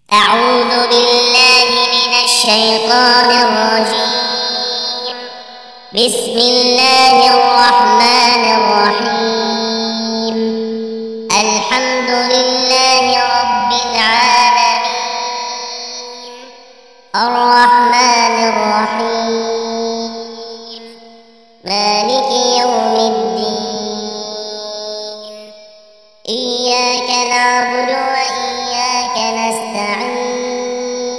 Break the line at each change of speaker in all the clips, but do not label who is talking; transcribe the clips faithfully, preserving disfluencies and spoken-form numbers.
أعوذ بالله من الشيطان الرجيم. بسم الله الرحمن الرحيم. الحمد لله رب العالمين، الرحمن الرحيم، مالك يوم الدين. إياك نعبد وإياك نستعين.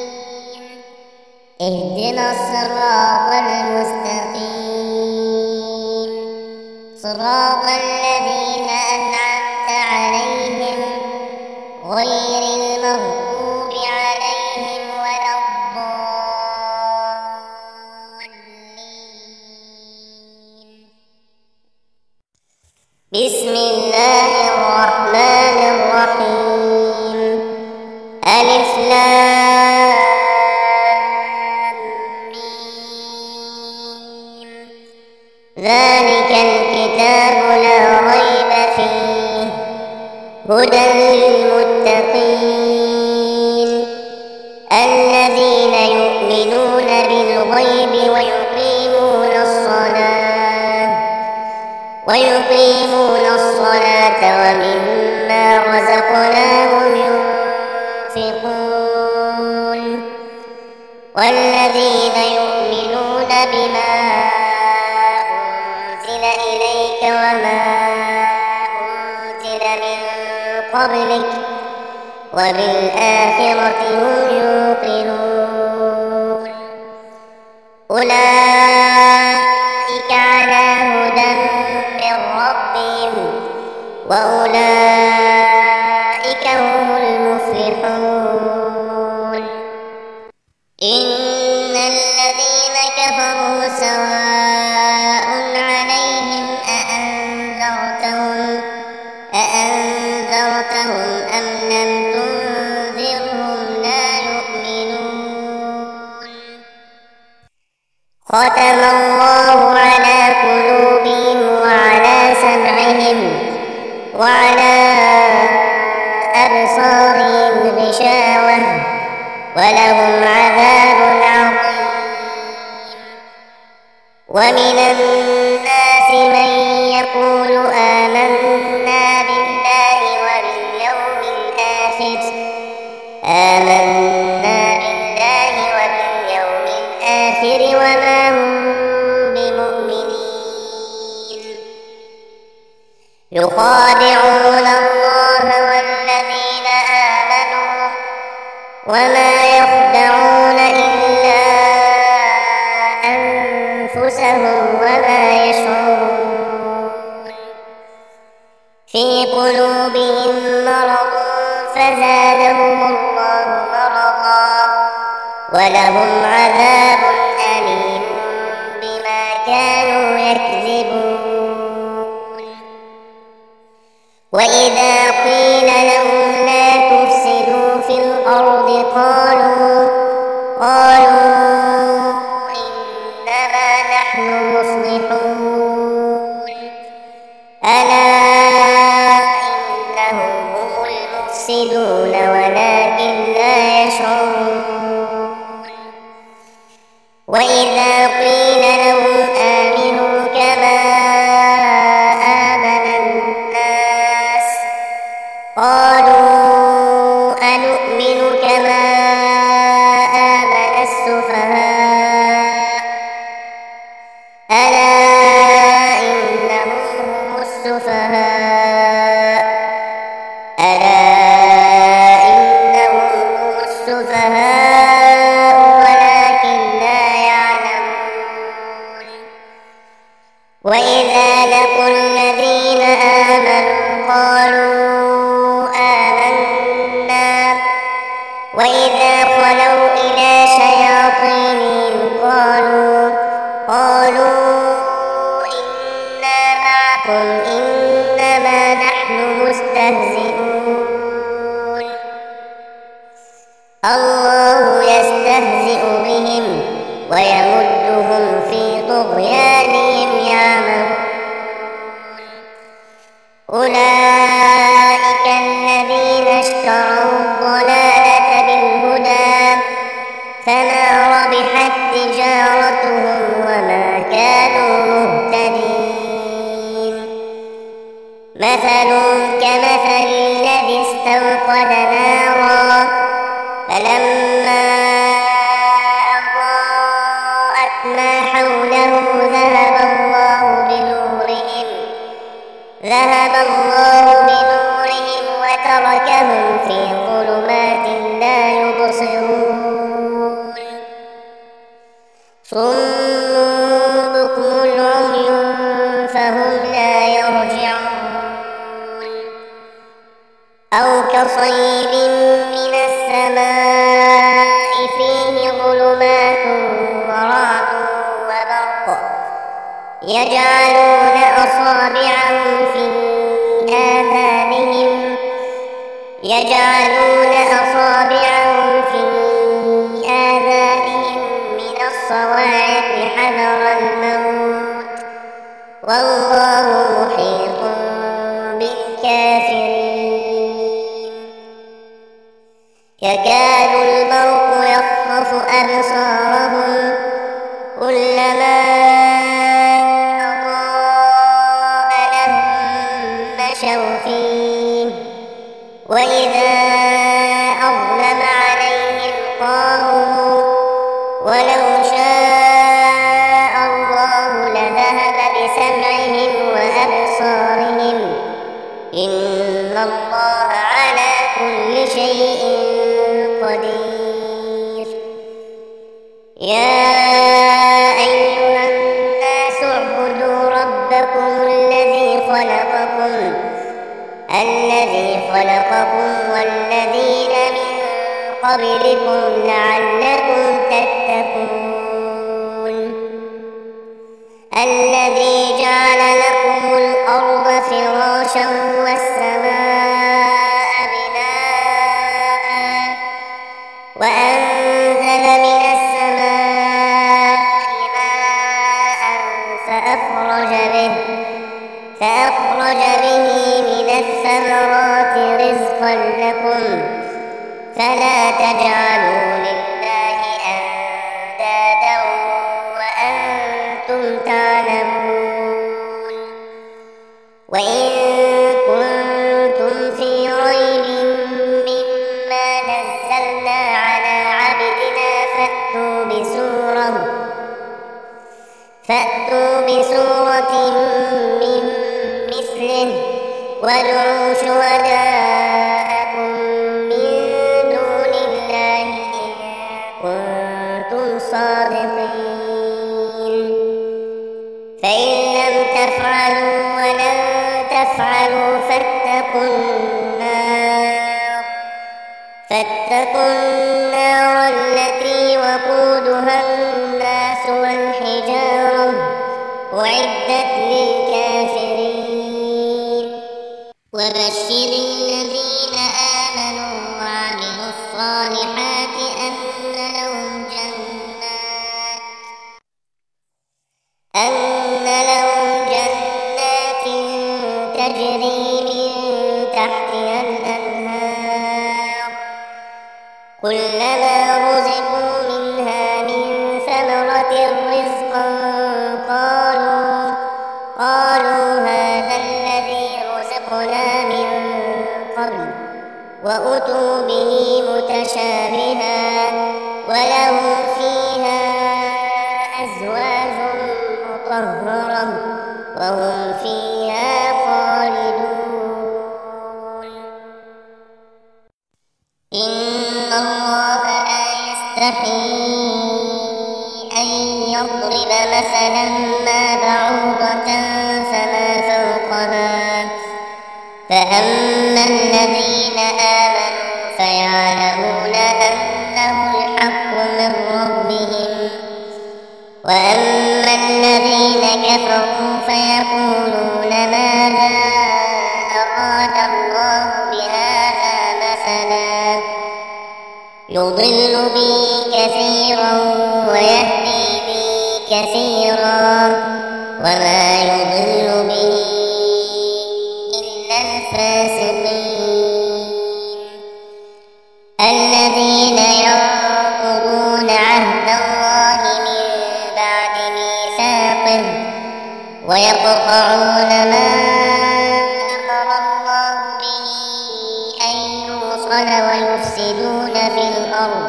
اهدنا الصراط المستقيم، صراط الذين أنعمت عليهم غير المغضوب عليهم ولا الضالين. بسم الله الرحمن الرحيم. ألف لام ميم. ذلك الكتاب لا ريب فيه هدى للمتقين الذين يؤمنون بالغيب ويقيمون الصلاة ويقيمون الصلاة ومما رزقناهم ينفقون والذين يؤمنون بما أنزل إليك وما أنزل من قبلك وبالآخرة هم يوقنون. أولئك على هدى من ربهم وأولئك هم المفلحون. إن الذين كفروا سواء عليهم أأنذرتهم أأنذرتهم أم لم تنذرهم لا يؤمنون. ختم الله على قلوبهم وعلى سمعهم وعلى أبصارهم غشاوة ولهم عذاب عظيم. ومن الناس من يقول آمنا بالله وباليوم الآخر آمنا بالله وباليوم الآخر وما هم بمؤمنين. يخادعون الله والذين آمنوا وما يخدعون إلا أنفسهم وما يشعرون. في قلوبهم مرض فزادهم الله مرضا ولهم عذاب أليم بما كانوا يكذبون. وإذا قيل لهم لا تفسدوا في الأرض قالوا قالوا إنما نحن مصلحون ألا إنهم هم المفسدون ولكن لا يشعرون. وإذا قيل لهم آمنوا كما آمن الناس قالوا أنؤمن كما آمن السفهاء ألا إنهم هم السفهاء ألا إنهم هم السفهاء ولكن لا يعلمون. وإذا لقوا الذين آمنوا قالوا وإذا خلوا إلى شياطينهم قالوا قالوا إنا معكم إنما نحن مستهزئون. الله يستهزئ بهم ويمدهم في طغيانهم يعمهون. أولئك الذين اشتروا الضلالة بالهدى صم بكم عمي فهم لا يرجعون أو كصيب من السماء فيه ظلمات ورعد وبرق يجعلون أصابعهم في آذانهم يجعلون أصابعهم في آذانهم من الصواعق حذر الموت والله محيط بالكافرين يكاد البرق يخطف أبصارهم كلما أضاء لهم مشوا فيه وإذا أظلم عليهم قاموا ولو شاء الله لذهب بسمعهم وأبصارهم إن الله على كل شيء قدير يا أيها الناس اعبدوا ربكم الذي خلقكم الذي خلقكم والذين من قبلكم لعلكم تتقون الذي جعل لكم الأرض فراشا والسماء بناء وأنزل من السماء ماء فأخرج به فأخرج به من الثمرات رزقا لكم فلا تجعلوا لله أندادا وأنتم تعلمون وإن كنتم في ريب مما نزلنا على عبدنا فأتوا بسورة فأتوا بسورة من مثله وادعوا شهداءكم من دون الله إن كنتم صادقين فإن لم تفعلوا ولن تفعلوا فاتقوا النار فاتقوا النار التي وقودها الناس والحجارة أعدت للكافرين وبشر الذين آمنوا وعملوا الصالحات أن لهم جنات أن لهم جنات تجري من تحتها الأنهار كلما رزقوا منها من ثمرة رزقا قالوا قالوا هذا الذي رزقنا من قبل وأتوا به متشابها ولهم فيها أزواج مطهرة وهم فيها خالدون إن الله لا يستحيي أن يضرب مثلا ما بعوضة فما فوقها فأما الذين آمنوا فيعلمون أنه الحق من ربهم وأما الذين كفروا فيقولون ماذا أراد الله بهذا مثلا يضل به كثيرا ويهدي به كثيرا وما يضل به إلا الفاسقين الذين ينقضون عهد الله من بعد ميثاقه ويقطعون ما أمر الله به أن يوصل ويفسدون في الأرض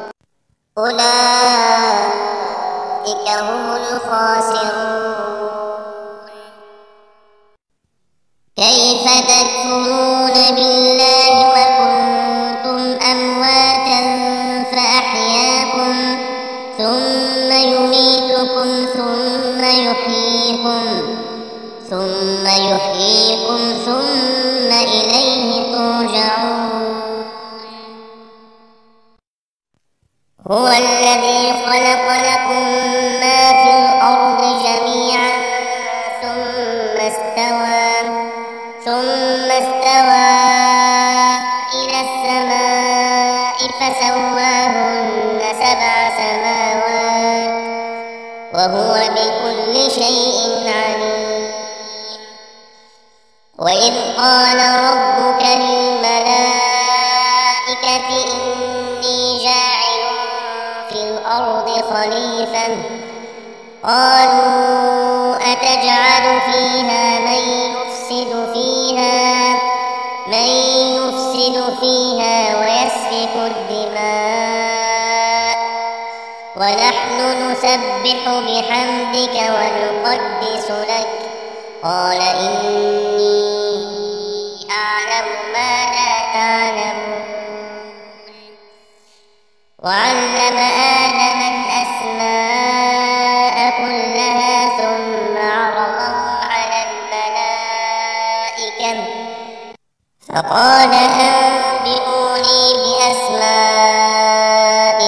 أولئك هم الخاسرون كيف تكفرون بالله وكنتم أمواتا فأحياكم ثم يميتكم هو الذي خلق لكم ما في الأرض جميعا ثم استوى ثم استوى إلى السماء فسواهن سبع سماوات وهو بكل شيء عليم. وإذ قال ربك للملائكة إني جاعل في الأرض خليفة قالوا أتجعل فيها من يفسد فيها من يفسد فيها ويسفك الدماء ونحن نسبح بحمدك ونقدس لك قال إني أعلم ما لا تعلمون. وعلم آدم الأسماء كلها ثم عرضهم على الملائكة فقال أنبئوني بأسماء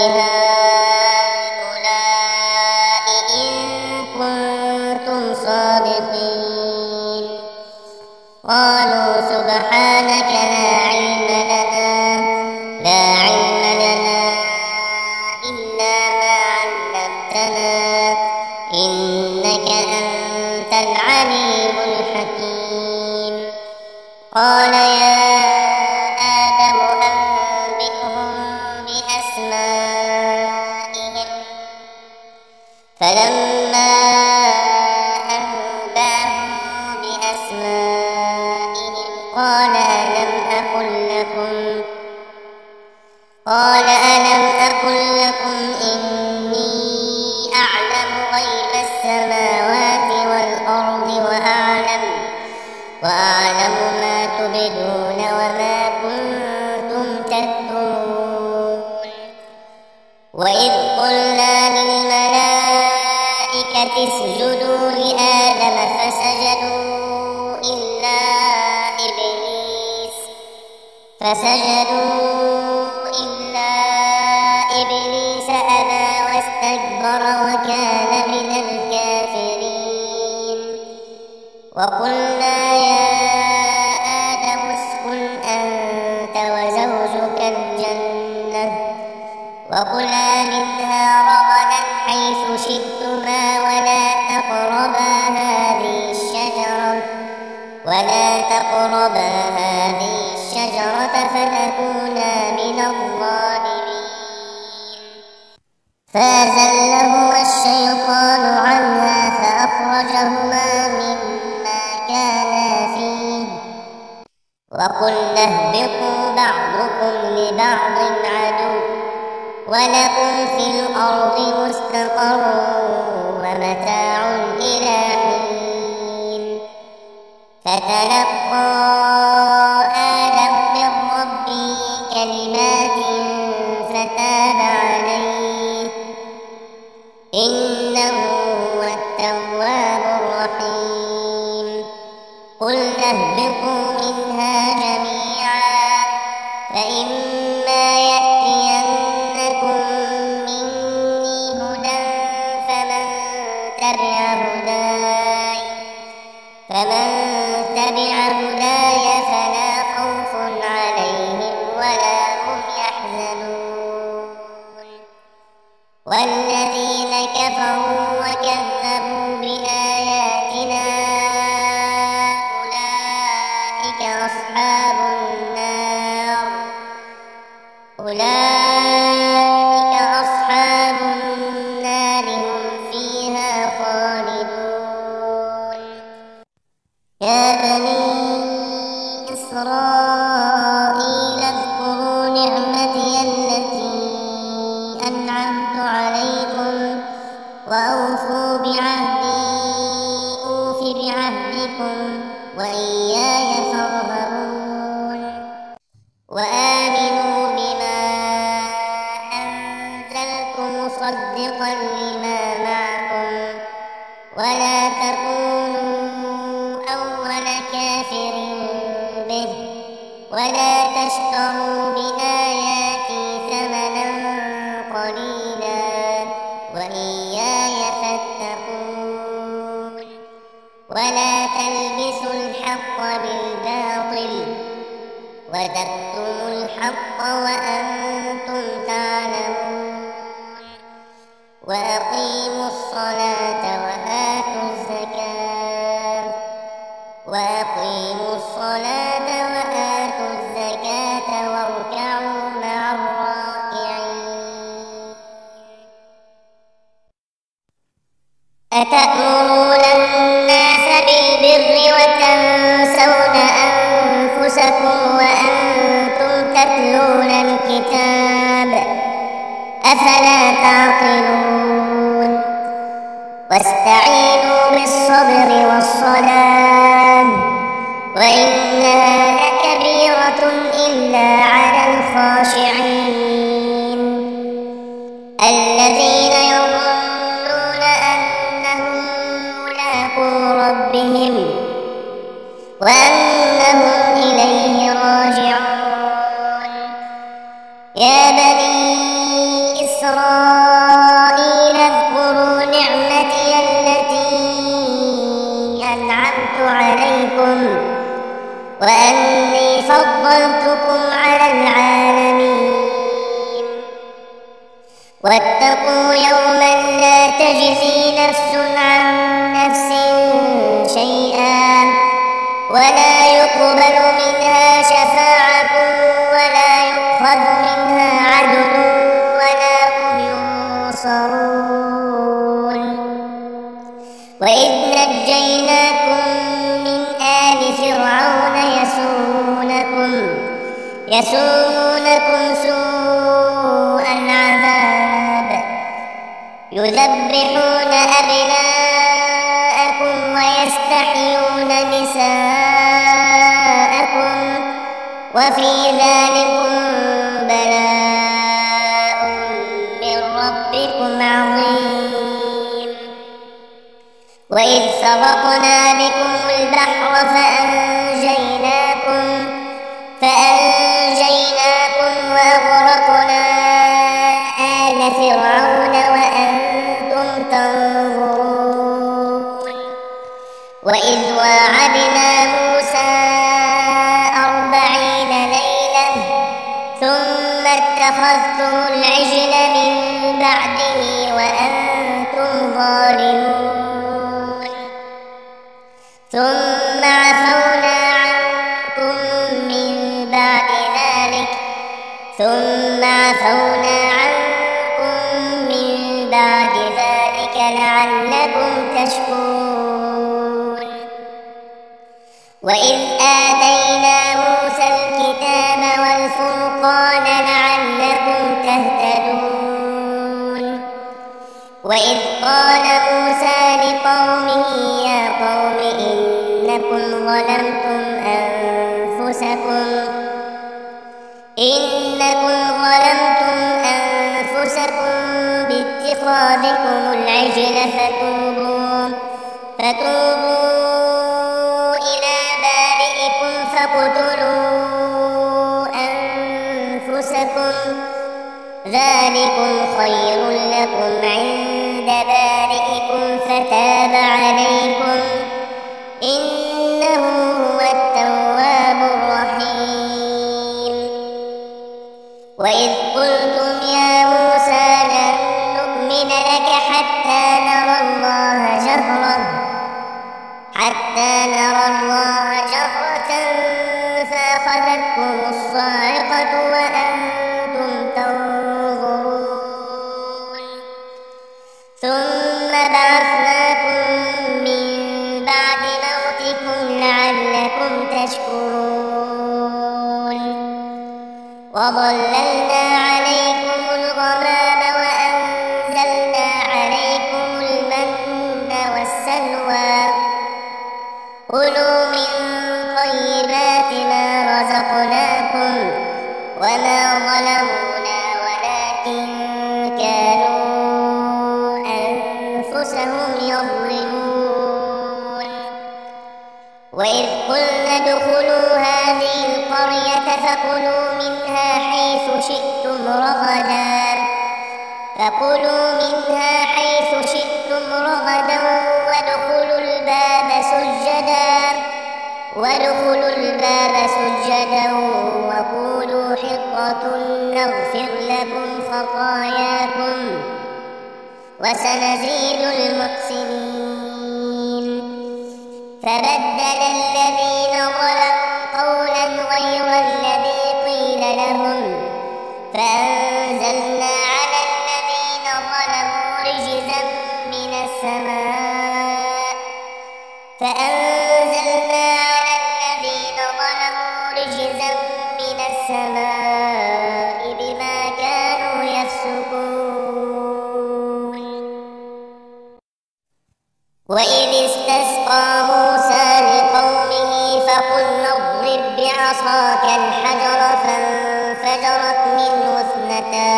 هؤلاء إن كنتم صادقين. قالوا سبحانك لا علم لنا لا علم لنا إلا ما علمتنا إنك أنت العليم الحكيم. قال يا آدم أنبئهم بأسمائهم فلما أنبأهم بأسمائهم قال ألم أقل لكم قال ألم أقل لكم إني أعلم غيب السماوات والأرض وأعلم وأعلم ما تبدون وما كنتم تكتمون. وإذ قلنا للملائكة اسجدوا لآدم فسجدوا إلا إبليس فسجدوا إلا إبليس أبى واستكبر وكان من الكافرين. وقلنا يا آدم اسكن أنت وزوجك الجنة وكلا منها رغدا حيث شئتما ولا تقربا هذه الشجرة ولا تقربا هذه الشجرة فتكونا من الظالمين. فأزلهما الشيطان عنها فأخرجهما مما كانا فيه وقلنا اهبطوا بعضكم لبعض عدو ولكم في الأرض مستقر ومتاع إلى حين. فتلقى آدم من ربه كلمات فتاب عليه إنه هو التواب الرحيم. قلنا اهبطوا منها جميعا فإما يأتينكم مني هدى فمن تبع هداي فمن تبع هداي فلا خوف عليهم ولا هم يحزنون. والذين كفروا وكذبوا بآياتنا أولئك أصحاب النار أولئك أصحاب النار هم فيها خالدون. يا بني إسرائيل اذكروا نعمتي التي أنعمت عليكم وأوفوا بعهدي أوف بعهدكم وإياي فارهبون. وآمنوا بما أنزلت مصدقا لما معكم ولا تكونوا أول كافر به ولا تشتروا بآياتي ثمنا قليلا وتكتموا الحق وأنتم تعلمون وأقيموا الصلاة وآتوا الزكاة وأقيموا الصلاة وآتوا الزكاة واركعوا مع الراكعين. أتأمرون الناس بالبر وتنسون أنفسكم وأنتم تتلون الكتاب أفلا تعقلون. واستعينوا بالصبر والصلاة وإنها لكبيرة إلا على الخاشعين الذين يظنون أنهم ملاقو ربهم وأنهم إليه راجعون. يا بني إسرائيل اذكروا نعمتي التي أنعمت عليكم وأني فضلتكم على العالمين. واتقوا يوما لا تجزي نفس عن نفس شيئا ولا يقبل منها شفاعة ولا يؤخذ منها عدل ولا هم ينصرون. وإذ نجيناكم من آل فرعون يسومونكم يسومونكم سوء العذاب يذبحون أبناءكم ويستحيون نساءكم وفي ذلكم بلاء من ربكم عظيم. وإذ فرقنا بكم البحر فأنجيناكم فأنجيناكم وأغرقنا آل فرعون وأنتم تنظرون. وإذ واعدنا موسى أربعين ليلة ثم اتخذتم العجل من بعده وأنتم ظالمون ثم عفونا عنكم من بعد ذلك ثم عفونا عنكم من بعد ذلك لعلكم تشكرون. وإذ آتينا موسى الكتاب والفرقان لعلكم تهتدون. وإذ قال موسى لقومه يا قوم إنكم ظلمتم أنفسكم إنكم ظلمتم أنفسكم باتخاذكم العجل فتوبوا فتوبوا إلى بارئكم فاقتلوا أنفسكم ذلكم خير لكم عند بارئكم فتاب عليكم إنه هو التواب الرحيم. وإذ قلتم يا موسى لن نؤمن لك حتى نرى الله جهرة حتى نرى الله جهرة فأخذتكم الصاعقة وأنتم تنظرون ثم بعثناكم من بعد موتكم لعلكم تشكرون. وظللنا عليكم الغمام وأنزلنا عليكم المن والسلوى كلوا من طيبات ما رزقناكم وما ظلمونا ولكن كانوا أنفسهم يظلمون. وإذ قلنا ادخلوا هذه القرية فكلوا منها حيث شئتم رغدا فكلوا منها حيث شئتم رغدا وادخلوا الباب سجدا وادخلوا الباب سجدا معذرة نغفر لكم خطاياكم وسنزيد المحسنين. فبدل الذين ظلموا قولا غير الذي قيل لهم فأنزلنا على الذين ظلموا رجزا من السماء فأنزلنا على الذين ظلموا رجزا من السماء بما كانوا يفسقون. وإذ استسقى موسى لقومه فقلنا اضرب بعصاك الحجر فانفجرت منه اثنتا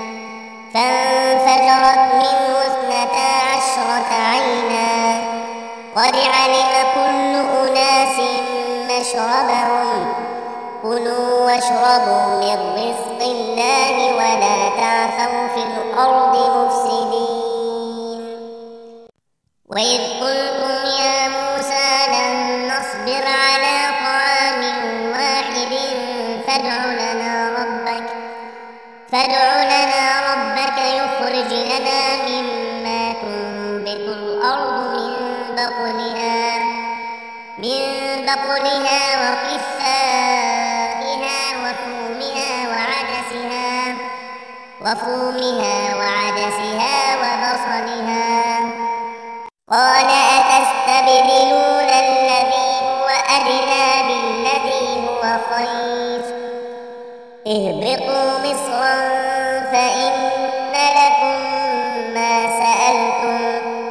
فانفجرت منه اثنتا عشرة عينا قد علم كل أناس مشربهم كلوا واشربوا من رزق الله ولا تعثوا في الأرض مفسدين. وإذ قلتم يا موسى لن نصبر على طعام واحد فادع لنا ربك فادع لنا ربك يخرج لنا مما تنبت الأرض من بقلها من بقلها وقثائها وفومها وعدسها وفومها وعدسها وبصلها قال أتستبدلون الذي هو أدنى بالذي هو خير اهبطوا مصرا فإن لكم ما سألتم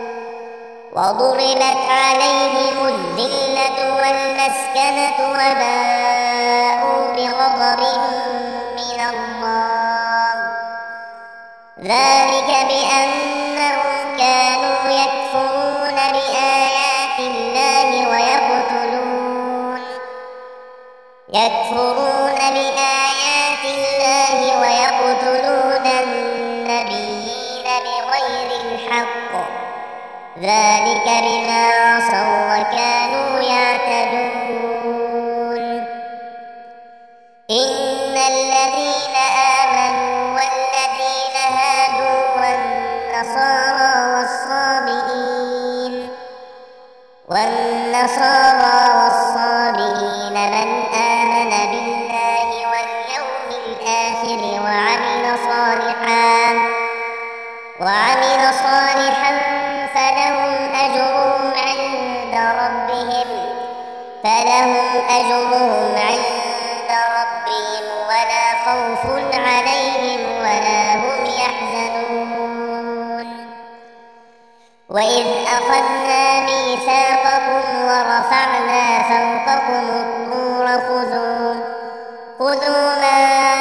وضربت عليهم الذلة والمسكنة وباءوا بغضب من الله ذلك بأنهم كانوا يكفرون بآيات الله ويقتلون يكفرون بآيات الله ويقتلون النبيين بغير الحق ذلك بما عصوا وكانوا يعتدون. إن الذين آمنوا والذين هادوا والنصارى والصابئين والنصارى والصابئين من آمن بالله واليوم الآخر وعمل صالحا وعمل صالحا فلهم أجرهم عند ربهم فلهم أجرهم عند ربهم ولا خوف عليهم ولا هم يحزنون. وإذ أخذنا ميثاقكم ورفعنا فوقكم الطور خذوا خذوا ما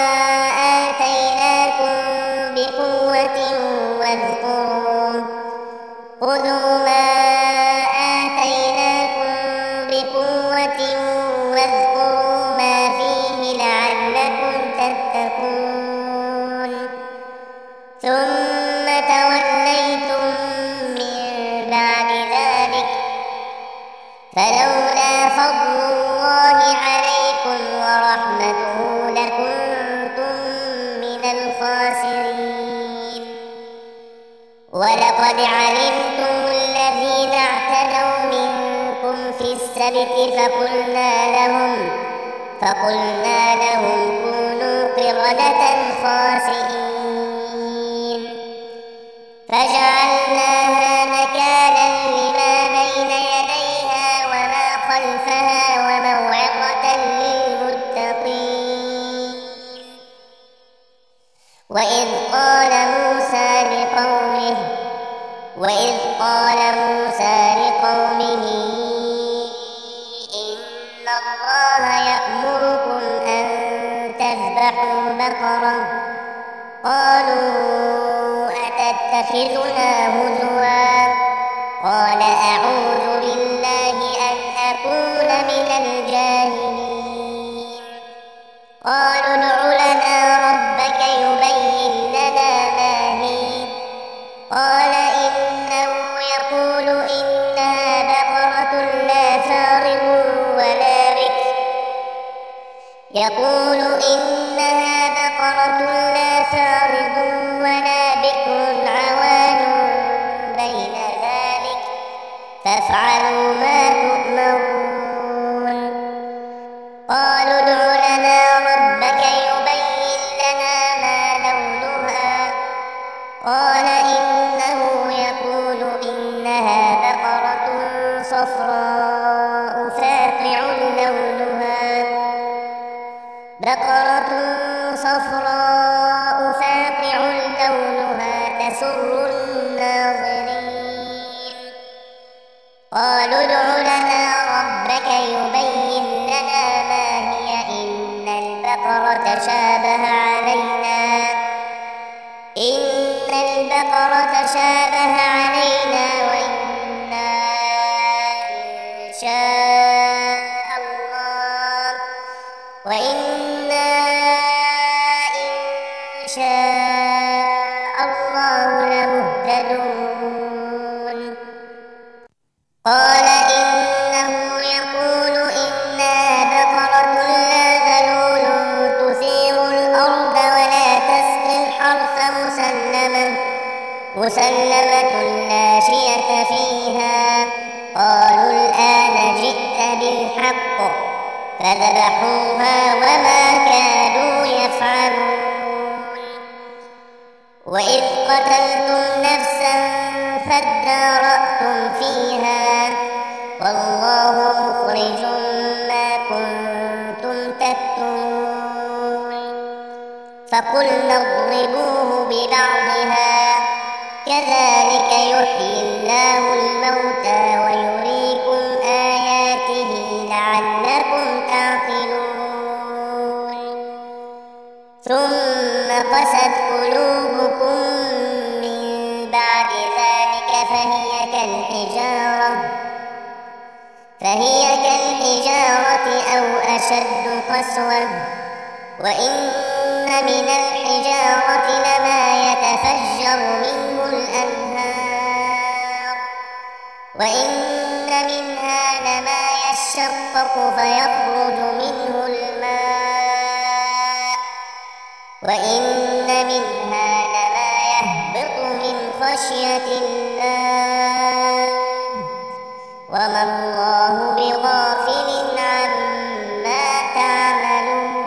آتيناكم بقوة واذكروا خذوا ما آتيناكم بقوة واذكروا ما فيه لعلكم تتقون. ثم توليتم من بعد ذلك فلولا فضل الله عليكم ورحمته لكنتم من الخاسرين. ولقد علمتم الذين اعتدوا منكم في السبت فقلنا لهم فقلنا لهم كونوا قردة خاسئين فجعلناها نكالا لما بين يديها وما خلفها وموعظة للمتقين. وإذ قال موسى لقومه وإذ قال موسى لقومه إن الله يأمركم أن تذبحوا بقرة قالوا أتتخذنا هزوا قال أعوذ بالله أن أكون من الجاهلين. قالوا ادع لنا ربك يبين لنا ما هي قال إنه يقول إنها بقرة لا فارغ ولا بكر يقول إنها بقرة فافعلوا ما تؤمرون. قالوا ادع لنا ربك يبين لنا ما لونها. قال إنه يقول إنها بقرة صفراء فاقع لونها بقرة صفراء فاقع لونها تسر الناظرين. قالوا ادع لنا ربك يبين لنا ما هي إن البقرة شابه علينا إن البقرة شابه علينا وإنا إن شاء الله وإنا إن شاء الله لمهتدون. قال إنه يقول إنها بقرة لا ذلول تثير الأرض ولا تسقي الحرث مسلمة مسلمة لا شية فيها. قالوا الآن جئت بالحق فذبحوها وما كادوا يفعلون. وإذ قتلتم نفسا فادارأتم فيها والله مخرج ما كنتم تكتمون. فقلنا اضربوه ببعضها كذلك يحيي الله الموتى ويريكم آياته لعلكم تعقلون. ثم قست قلوبكم من بعد ذلك فهي كالحجارة فهي كالحجارة أو أشد قسوة. وإن من الحجارة لما يتفجر منه الأنهار وإن منها لما يشقق فيخرج منه الماء وإن منها لما يهبط من خشية الله وما الله بغافل عما تعملون.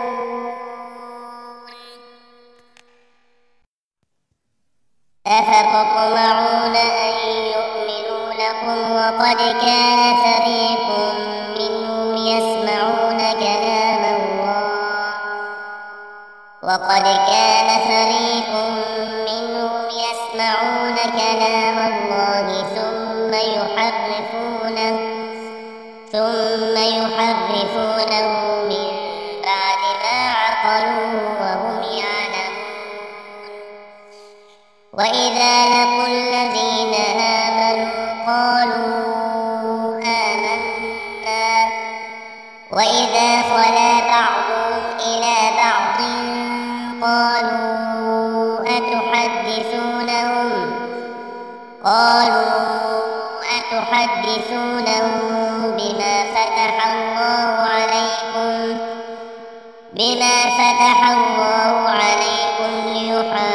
أفتطمعون أن يؤمنوا لكم وقد كان فريق منهم يسمعون كلام الله وقد كان فريق منهم يسمعون كلام الله ثم يحرفونه ثم يحرفونه من بعد ما عقلوه وهم يعلمون. وإذا لقوا الذين آمنوا قالوا آمنا وإذا خلا بعضهم إلى بعض قالوا أتحدثونهم قالوا أتحدثونهم بما فتح الله عليكم بما فتح الله عليكم ليحاجوكم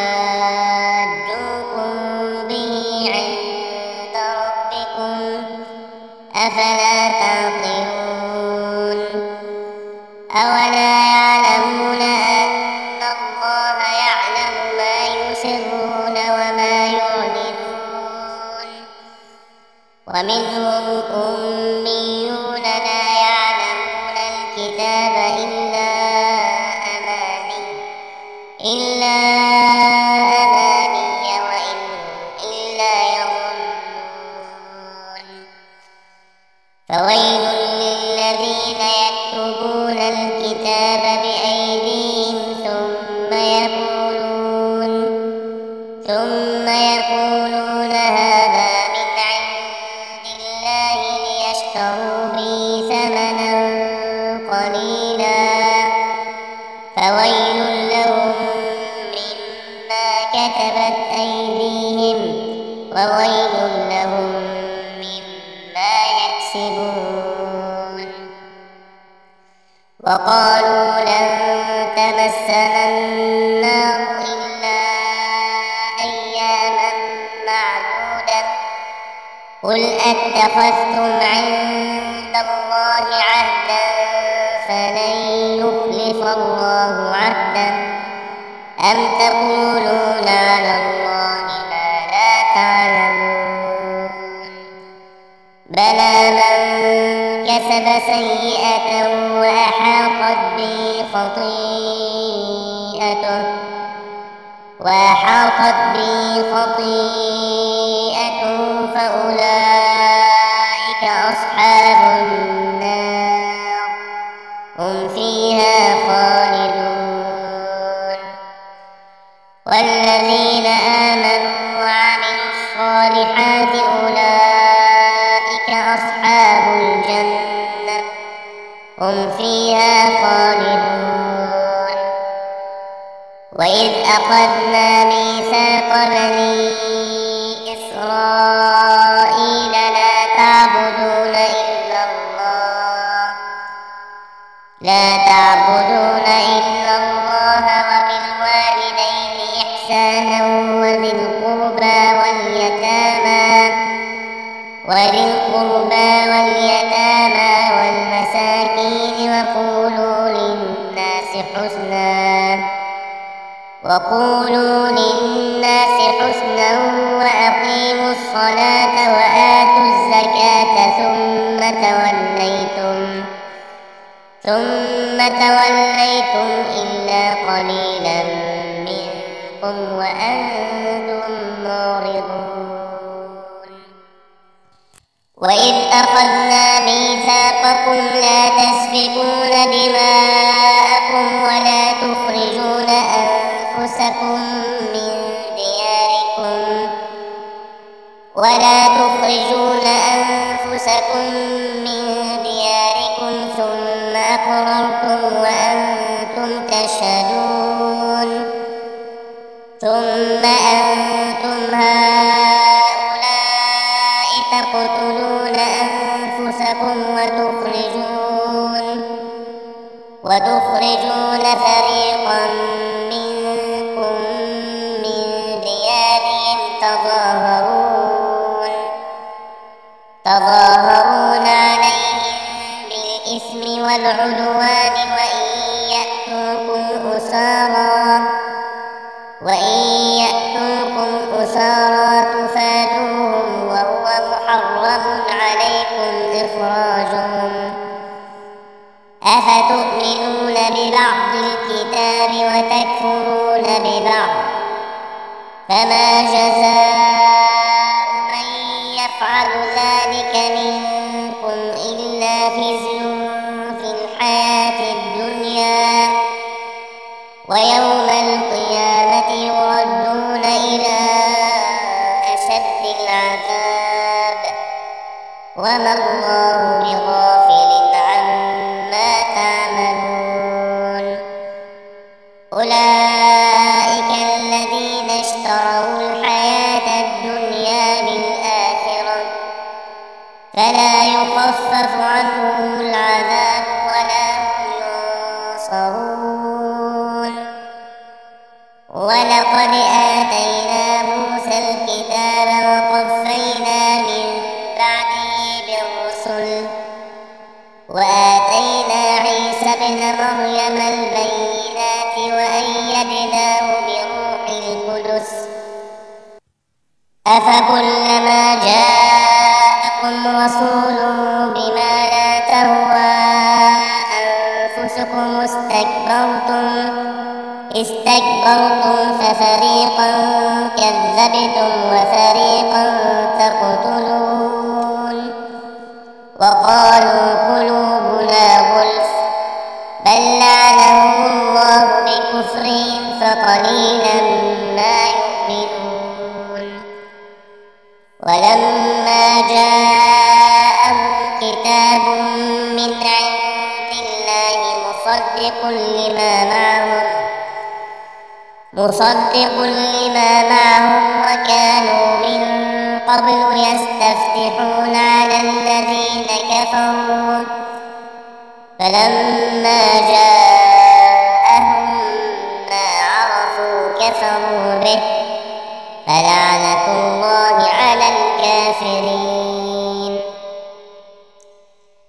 به عند ربكم أفلا تعقلون. أولا يعلمون أن الله يعلم ما يسرون وما يعلنون. ومنهم أميون لا يعلمون الكتاب إلا أماني إلا أماني وإن إلا يظنون. فويل للذين يكتبون الكتاب بأيديهم ثم يقولون ثم يقولون هذا من عند الله ليشتروا به ثمنا قليلا فويل لهم مما كتبت أيديهم وويل لهم مما يكسبون. وقالوا لن تمسنا النار إلا أياما معدودة قل أتخذتم عند الله عهدا فلن يخلف الله عهده أم تقولون على الله ما لا تعلمون بلى من كسب سيئة وأحاطت به خطيئته وأحاطت به خطيئته فأولئك أصحاب النار هم فيها خالدون والذين آمنوا وعملوا الصالحات أولئك أصحاب الجنة هم فيها خالدون وإذ أخذنا ميثاق بني إسرائيل لا تعبدون إلا الله لا تعبدون إلا الله وبالوالدين إحسانا وذي القربى واليتامى وذي القربى واليتامى والمساكين وقولوا للناس حسنا وقولوا للناس حسنا وأقيموا الصلاة وآتوا الزكاة ثم توليتم ثم توليتم إلا قليلا منكم وأنتم معرضون وإذ أخذنا ميثاقكم لا تسفكون دماءكم ولا تخرجون أنفسكم من دياركم ولا تخرجون أنفسكم من دياركم ثم أقررتم وأنتم تشهدون ثم أنتم هؤلاء تقتلون أنفسكم وتخرجون وتخرجون فريقا منكم من ديارهم تظاهرون تظاهرون عليهم بالإثم والعدوان وإن يأتوكم أسارى وإن يأتوكم أسارى تفادوهم وهو محرم عليكم إخراجهم أفتؤمنون ببعض الكتاب وتكفرون ببعض فما جزاء من يفعل ذلك منكم إلا خزي في الحياة الدنيا ويوم القيامة يردون إلى أشد العذاب وما الله بغافل عما تعملون أولئك الذين اشتروا الحياة الدنيا بالآخرة فلا يخفف عنهم العذاب ولا هم ينصرون ولقد آتينا موسى الكتاب وقفينا من بعده بالرسل وآتينا عيسى ابن مريم البينات وأيدناه بروح القدس أفكلما جاءكم رسول بما لا تهوى أنفسكم استكبرتم استكبرتم ففريقا كذبتم وفريقا تقتلون وقالوا قلوبنا غلف بل لعنهم الله بكفرهم فقليلا ما يؤمنون ولما جاءهم كتاب من عند الله مصدق لما معهم مصدق لما معهم وكانوا من قبل يستفتحون على الذين كفروا فلما جاءهم ما عرفوا كفروا به فلعنة الله على الكافرين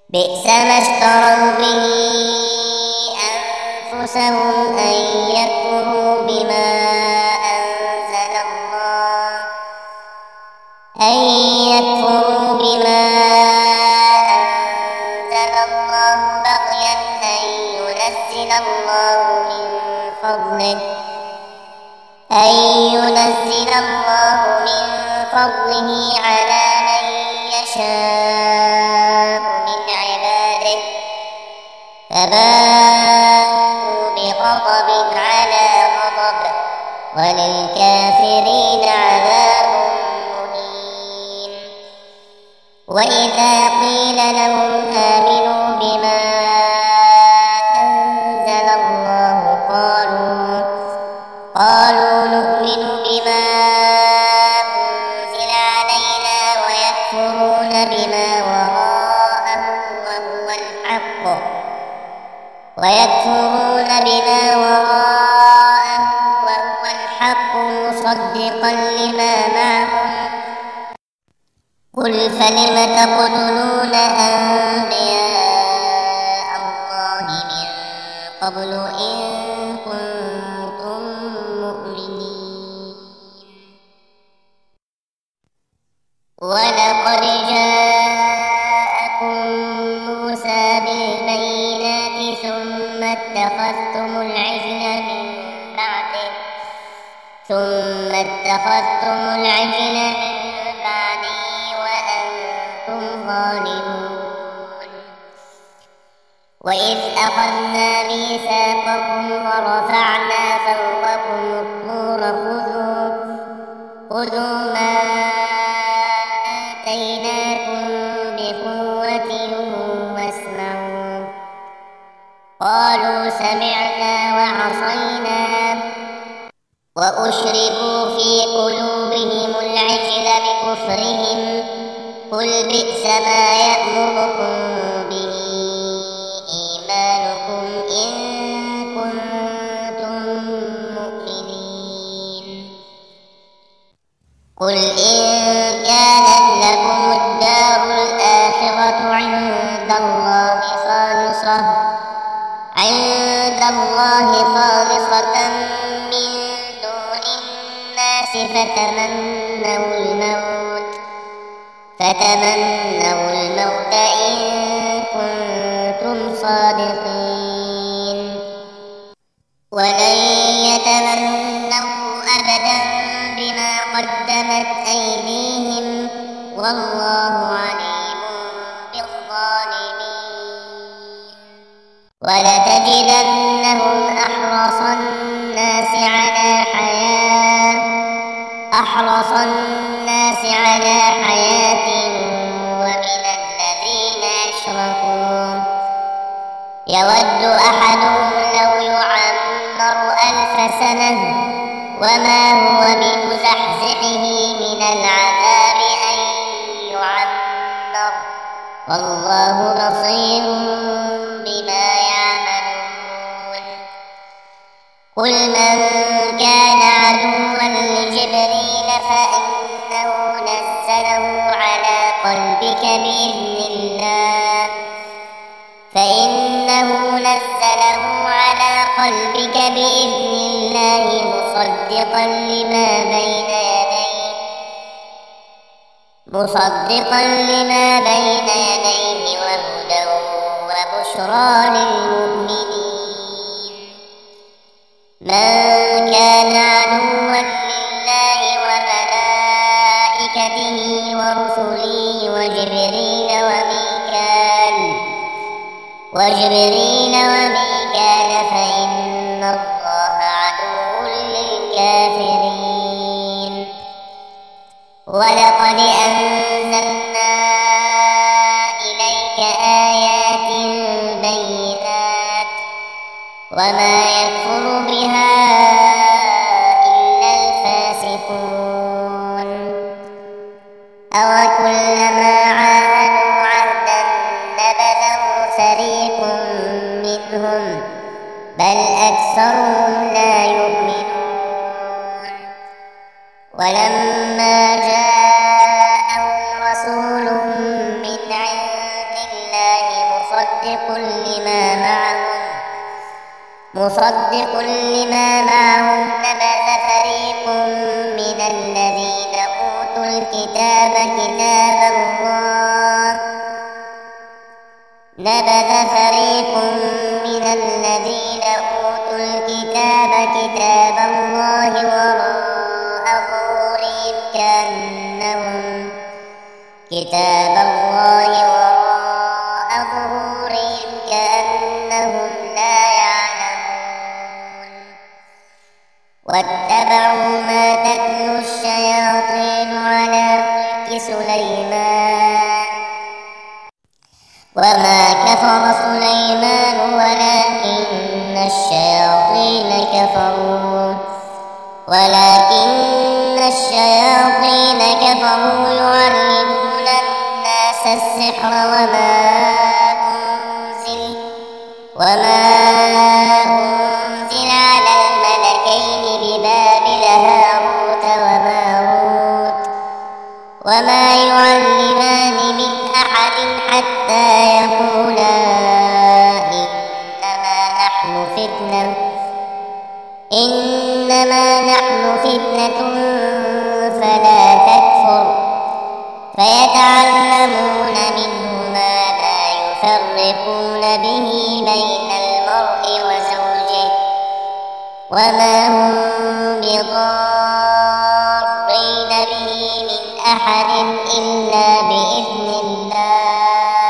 بئس ما اشتروا به أنفسهم أن يكفروا بما أنزل الله أن يكفروا بما أنزل الله بغيا أن ينزل الله من فضله أن ينزل الله من فضله على من يشاء من عباده فباءوا بغضب على غضب وللكافرين عذاب مهين. وإذا قيل لهم آمنوا بما أنزل الله قالوا قالوا نؤمن بما أنزل علينا ويكفرون بما وراءه وهو الحق ويكفرون بما وراءه وهو الحق مصدقا لما معهم قل فلم تقتلون أنبياء الله من قبل إن كنتم مؤمنين. ولقد جاءكم موسى بالبينات ثم اتخذتم العجل من بعده ثم اتخذتم العجل من بعده وأنتم ظالمون. وإذ أخذنا ميثاقكم ورفعنا فوقكم الطور خذوا خذوا ما آتيناكم بقوة واسمعوا قالوا سمعنا وعصينا وأشربوا في قلوبهم العجل بكفرهم قل بئس ما يأمركم به إيمانكم إن كنتم مؤمنين. قل إن كانت لكم الدار الآخرة عند الله خالصة عند الله خالصة من دون الناس فتمنوا الموت فتمنوا الموت إن كنتم صادقين ولن يتمنوا أبدا بما قدمت أيديهم والله عليم بالظالمين. ولتجدنهم أحرص الناس على حياة أحرص الناس على حياة ومن الذين أشركوا يود أحدهم لو يعمر ألف سنة وما هو بمزحزحه من العذاب أن يعمر والله بصير بما يعملون. قل من كان عدوا لجبريل فإنه نزله على قلبك بإذن الله فإنه نزله على قلبك بإذن الله مصدقا لما بين يديه مصدقا لما بين يديه وهدى وبشرى للمؤمنين. من كان عدوا لله وملائكته ورسله وجبريل وميكال وجبريل وميكال فإن الله عدو للكافرين. ولقد أنزلنا إليك آيات بينات وما يكفر بها إلا الفاسقون. أوكلما عاهدوا عهدا نبذه فريق منهم بل أكثرهم لا يؤمنون. ولما جاءهم رسول من عند الله مصدق لما معهم نبذ فريق من الذين أوتوا الكتاب كتاب الله نبذ فريق من الذين أوتوا الكتاب كتاب الله وراء ظهورهم كأنهم كتاب الله وراء ظهورهم كأنهم لا يعلمون واتبعوا ما تتلو الشياطين على ملك سليمان وما كفر سليمان ولكن الشياطين كفروا ولكن الشياطين كفروا يعلمون الناس السحر وما أنزل وما أنزل على الملكين ببابل هاروت وماروت وما يعلمان من أحد حتى يقولا إنما نحن فتنة إنما نحن فتنة فلا تكفر فيتعلمون منهما ما يفرقون به بين المرء وزوجه وما هم بضارين به من أحد إلا بإذن الله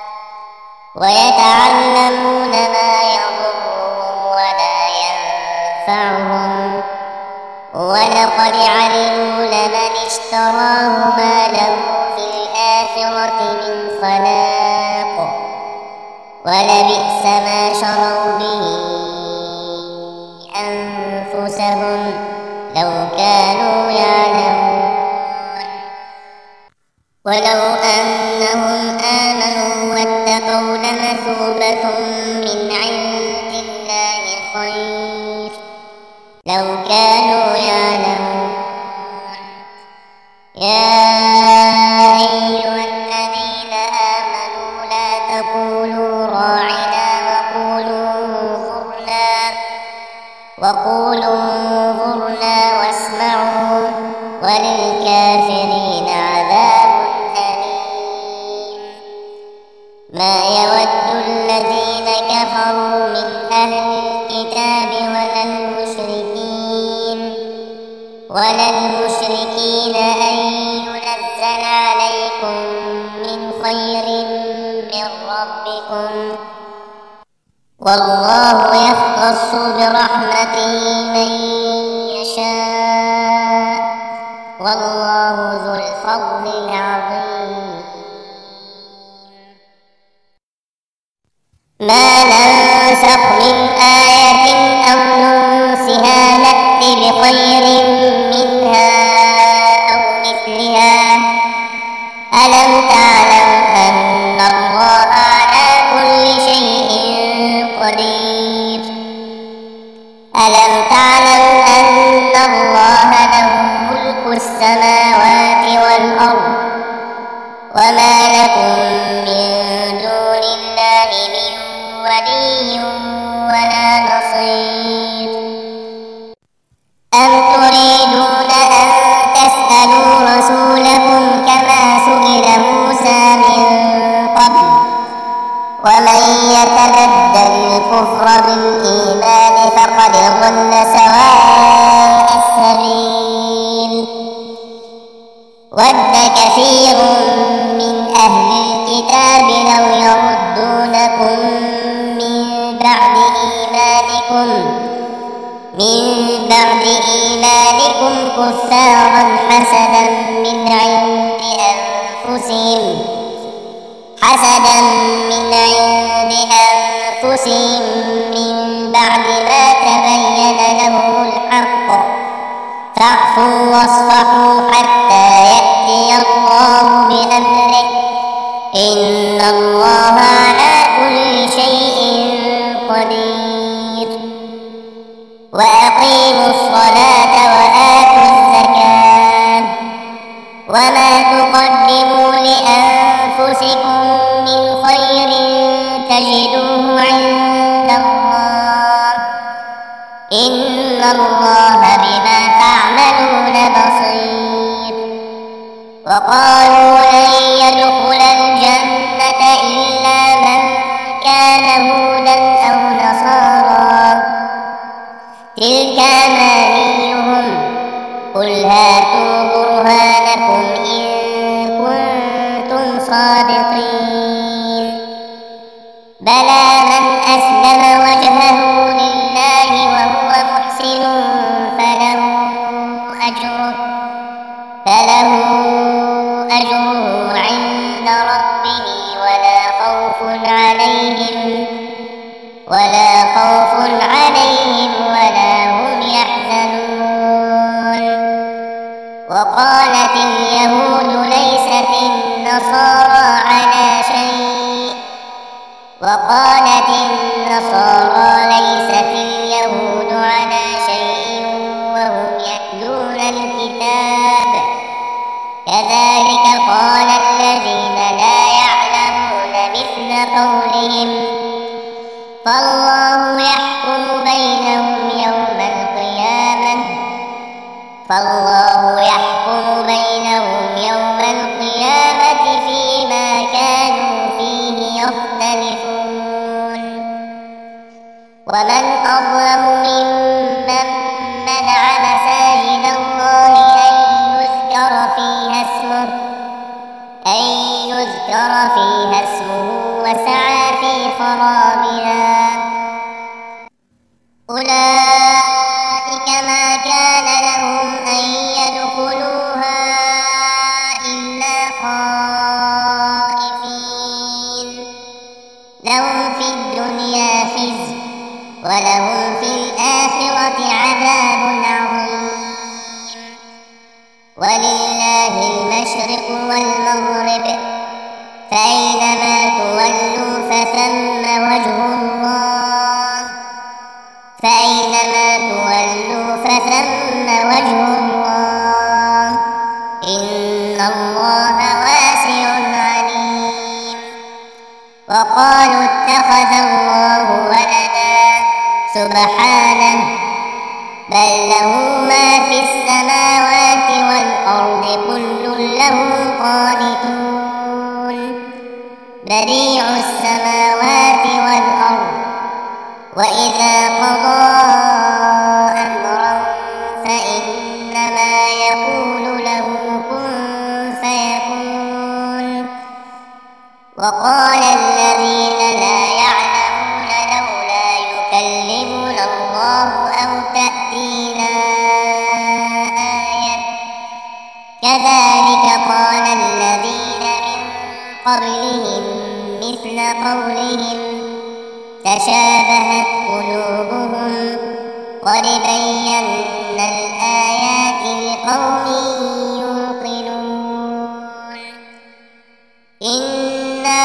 ويتعلمون ما يضرهم ولا ينفعهم ولقد علموا لمن اشتراه ما له في الآخرة من خلاق ولبئس ما شروا به أنفسهم لو كانوا يعلمون ولو أنهم آمنوا واتقوا لمثوبة من عند الله خير لو كانوا يعلمون يا أيها الذين آمنوا لا تقولوا راعنا وقولوا انظرنا وقولوا انظرنا واسمعوا وللكافرين عذاب أليم ما يود الذين كفروا من أهل الكتاب ولا المشركين ولا المشركين أن ينزل عليكم من خير من ربكم والله يختص برحمته من يشاء والله ذو الفضل العظيم ما ننسخ من آية أو ننسها نأت بخير منها أو مثلها ألم تعلم أن الله على كل شيء قدير ألم تعلم أن الله له ملك السماوات والأرض وما لكم من دون الله من ولي ولا نصير أم تريدون أن تسألوا رسولكم كما سئل موسى من قبل ومن يتبدل الكفر بالإيمان فقد ضل سواء السبيل ود كثير من أهل الكتاب لو يردونكم من بعد إيمانكم من بعد إيمانكم كفارا حسدا من عند أنفسهم حسدا من عند أنفسهم من بعد ما تبين لهم الحق فاعفوا واصفحوا حتى يأتي الله بأمره إن الله على كل شيء قدير وأقيموا الصلاة وآتوا الزكاة وما تقدموا لأنفسكم من خير تجدوه عند الله وقالوا لن يدخل الجنة إلا من كان هودا أو نصارى تلك أمانيهم قل هاتوا برهانكم إن كنتم صادقين بلى من أسلم وجهه لله وهو محسن فله أجره فله أجره عند ربه ولا خوف عليهم ولا خوف عليهم ولا هم يحزنون وقالت اليهود ليست النصارى على شيء وقالت النصارى ليست اليهود على شيء وهم يتلون الكتاب كذلك قال الذين لا يعلمون مثل قولهم فالله يحكم بينهم يوم القيامة فالله يحكم بينهم يوم القيامة فيما كانوا فيه يختلفون ومن أظلم ممن منع مساجد الله أن يذكر فيها اسمه أن يذكر فيها اسمه وسعى في خرابها أولئك ما كان لهم أن يدخلوها إلا خائفين لهم في الدنيا خزي ولهم في الآخرة عذاب عظيم ولله المشرق والمغرب فأينما تولوا فثم وجه الله فأينما تولوا فثم وجه الله إن الله واسع عليم وقالوا اتخذ الله ولدا سبحانه بل له ما في السماوات والأرض كل له قانتون بديع السماوات والأرض وإذا قضى أمرا فإنما يقول له كن فيكون وقال الذين لا يعلمون لولا يكلمنا الله أو تأتينا آية كذلك قال الذين من قبلهم مثل قولهم تشابهت قلوبهم قد بينا الآيات لقوم يوقنون إنا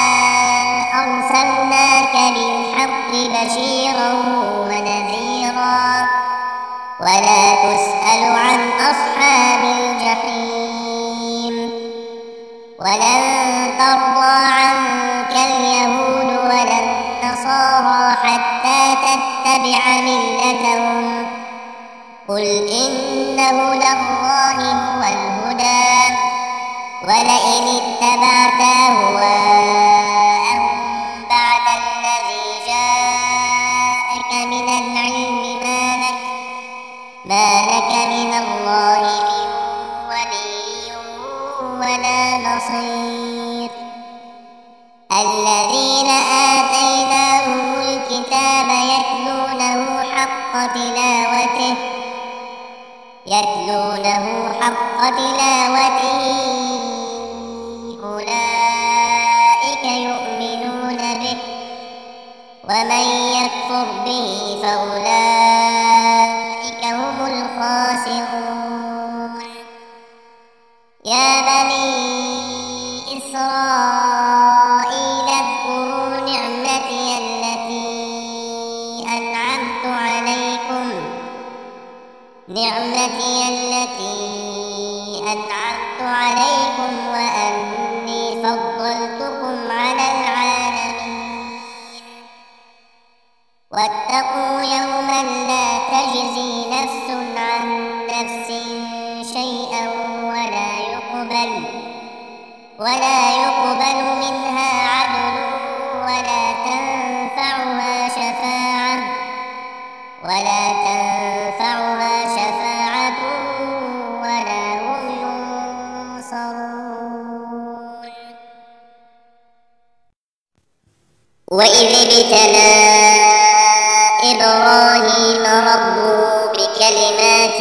أرسلناك بالحق بشيرا ونذيرا ولا تسأل عن أصحاب الجحيم ولن ترضى عنك اليهود ولا النصارى حتى تتبع ملتهم قل إن هدى الله هو الهدى ولئن اتبعت أهواءهم بعد الذي جاءك من العلم ما لك ما لك من الله من ولي ولا نصير الذين آتيناهم الكتاب يتلونه حق تلاوته يتلونه حق تلاوته أولئك يؤمنون به ومن يكفر به فأولئك هم الخاسرون يا بني إسرائيل اذكروا نعمتي التي أنعمت عليكم نعمتي التي أنعمت عليكم وأني فضلتكم على العالمين واتقوا يوما لا تجزي نفس عن نفس شيئا ولا يقبل ولا يقبل منها عدل ولا تنفعها شفاعة ولا تنفعها شفاعة ولا هم ينصرون. وإذ ابتلى إبراهيم ربه بكلمات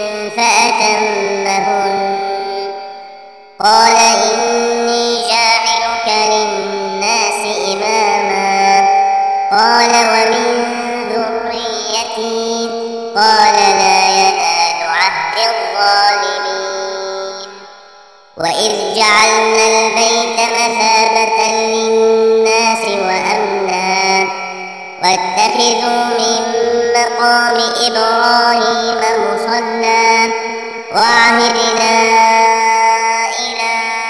فأتمهن قال إني جاعلك للناس إماما قال ومن ذريتي قال لا ينال عهد الظالمين. وإذ جعلنا البيت مثابة للناس وأمنا واتخذوا من مقام إبراهيم مصلى وعهدنا إلى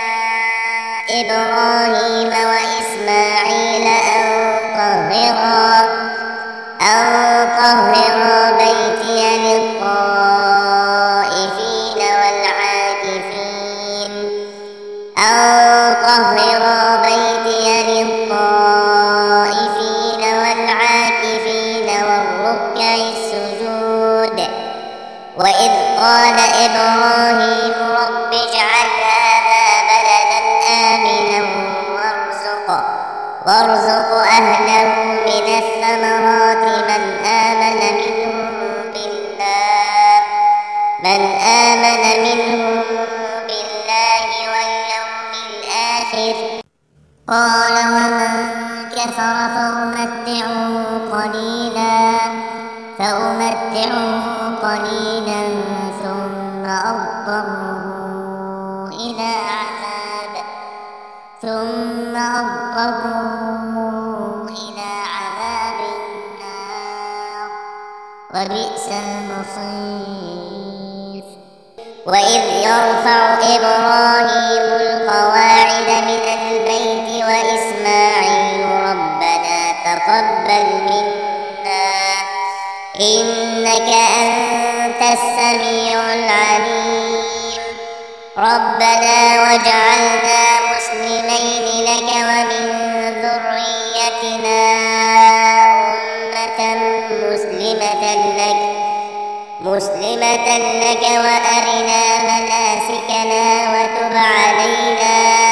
إبراهيم وإسماعيل أن طهرا أن طهرا بيتي للطائفين والعاكفين أن طهرا بيتي للطائفين والعاكفين والركع السجود. وإذ قال إبراهيم رب اجعل هذا بلدا آمنا وارزق وارزق أهله من الثمرات من آمن منهم بالله من آمن منهم بالله واليوم الآخر قال ومن كفر فأمتعه قليلا فأمتعه قليلا ثم أضطره إلى عذاب ثم أضطره إلى عذاب النار وبئس المصير. وإذ يرفع إبراهيم القواعد من البيت وإسماعيل ربنا تقبل منا إنك أنت السميع العليم ربنا واجعلنا مسلمين لك ومن ذريتنا أمة مسلمة لك مسلمة لك وأرنا مناسكنا وتب علينا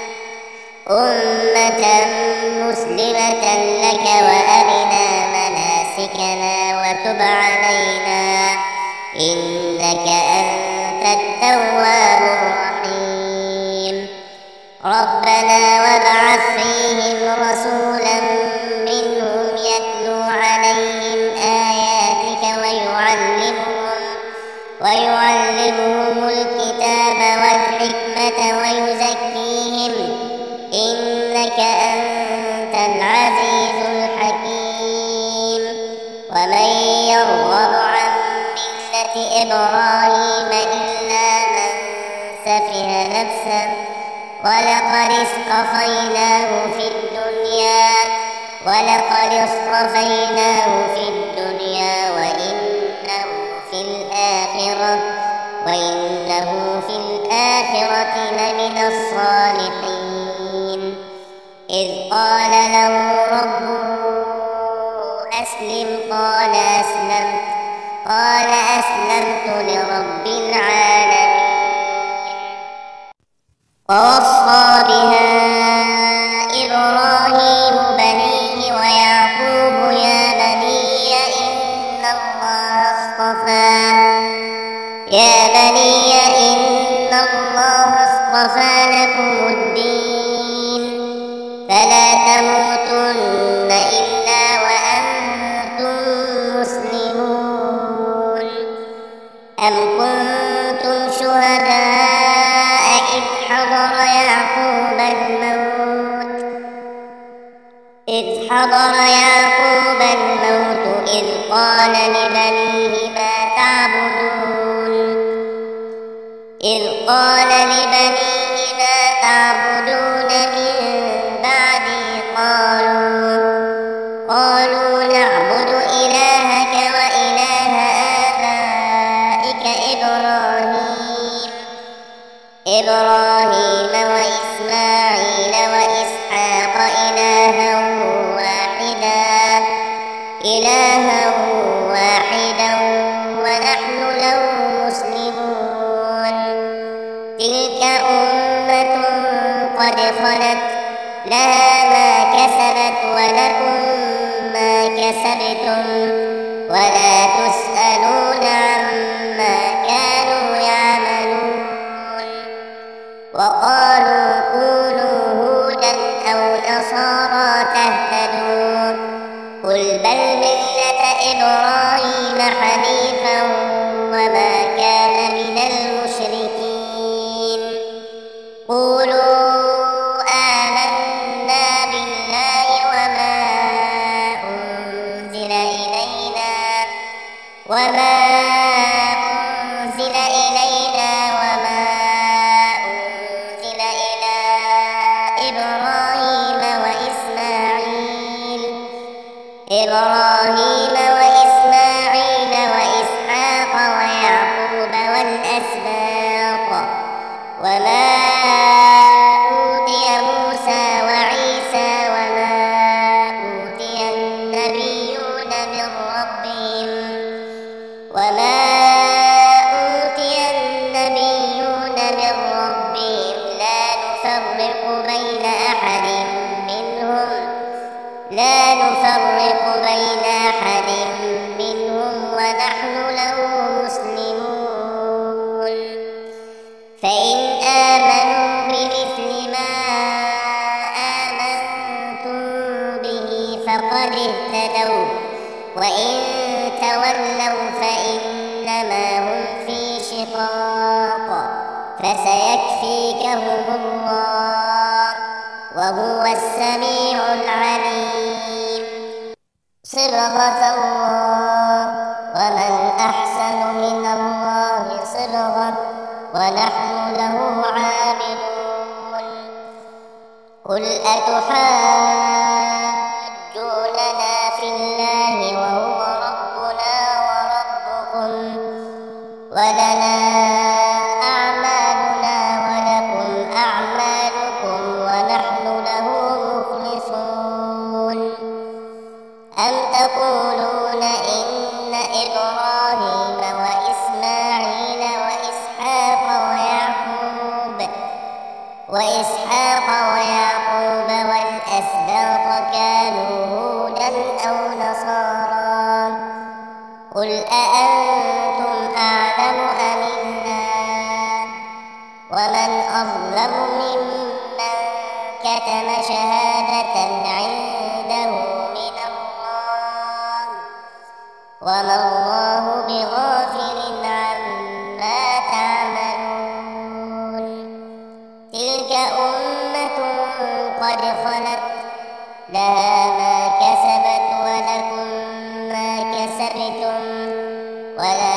أمة مسلمة لك وأرنا مناسكنا وتب علينا إنك أنت التواب الرحيم. ربنا وابعث فيهم رسولا منهم يتلو عليهم آياتك ويعلمهم ويعلمهم الكتاب والحكمة ويزكيهم إنك أنت العزيز الحكيم. ومن يرغب عن ملة إبراهيم إلا من سفه نفسه ولقد اصطفيناه في الدنيا ولقد اصطفيناه في الدنيا وإنه في الآخرة وإنه في الآخرة لمن الصالحين. إذ قال له ربه أسلم قال أسلمت قال أسلمت لرب العالمين. ووصى بها إبراهيم بنيه ويعقوب يا بني إن الله اصطفى يا بني إن الله اصطفى لكم الدين فلا تموتن إلا وأنتم مسلمون. أم كنتم شهداء إذ حضر يعقوب الموت إذ حضر يعقوب الموت إذ قال لبنيه ما تعبدون إذ قال لبنيه ما تعبدون من بعدي قالوا قالوا نعبد إلهك وإله آبائك إبراهيم إبراهيم وإسماعيل قد خلت لها ما كسبت ولكم ما كسبتم ولا تسألون عما كانوا يعملون. وقالوا كونوا هودا أو نصارى تهتدوا قل بل ملة إبراهيم حنيفا وما كان من المشركين. قولوا آمنا بالله وما أنزل إلينا وما أنزل إلينا وما أنزل إلى إبراهيم وإسماعيل إبراهيم وإسماعيل وإسحاق ويعقوب والأسباط وما أوتي موسى وعيسى وما أوتي النبيون من ربهم وما أوتي النبيون من ربهم لا نفرق بين أحد منهم لا نفرق بين أحد منهم ونحن له مسلمون. فإن آمنوا بمثل ما آمنتم به فقد اهتدوا وإن تولوا فإنما هم في شقاق فسيكفيكهم الله وهو السميع العليم. صبغة الله ومن أحسن من الله صبغة ونحن له عابدون. قل أتحاجوننا في الله وهو ربنا وربكم ولنا أعمالنا ولكم أعمالكم ونحن له مخلصون. أم تقولون إن إبراهيم وإسماعيل وإسحاق ويعقوب وإسحاق ويعقوب والأسباط كانوا هودا أو نصارى قل أأنتم أعلم أم الله ومن أظلم ممن كتم شهادة عنده من الله وما الله بغافل عما تعملون. تلك أمة قد خلت لها ما كسبت ولكم ما كسبتم ولا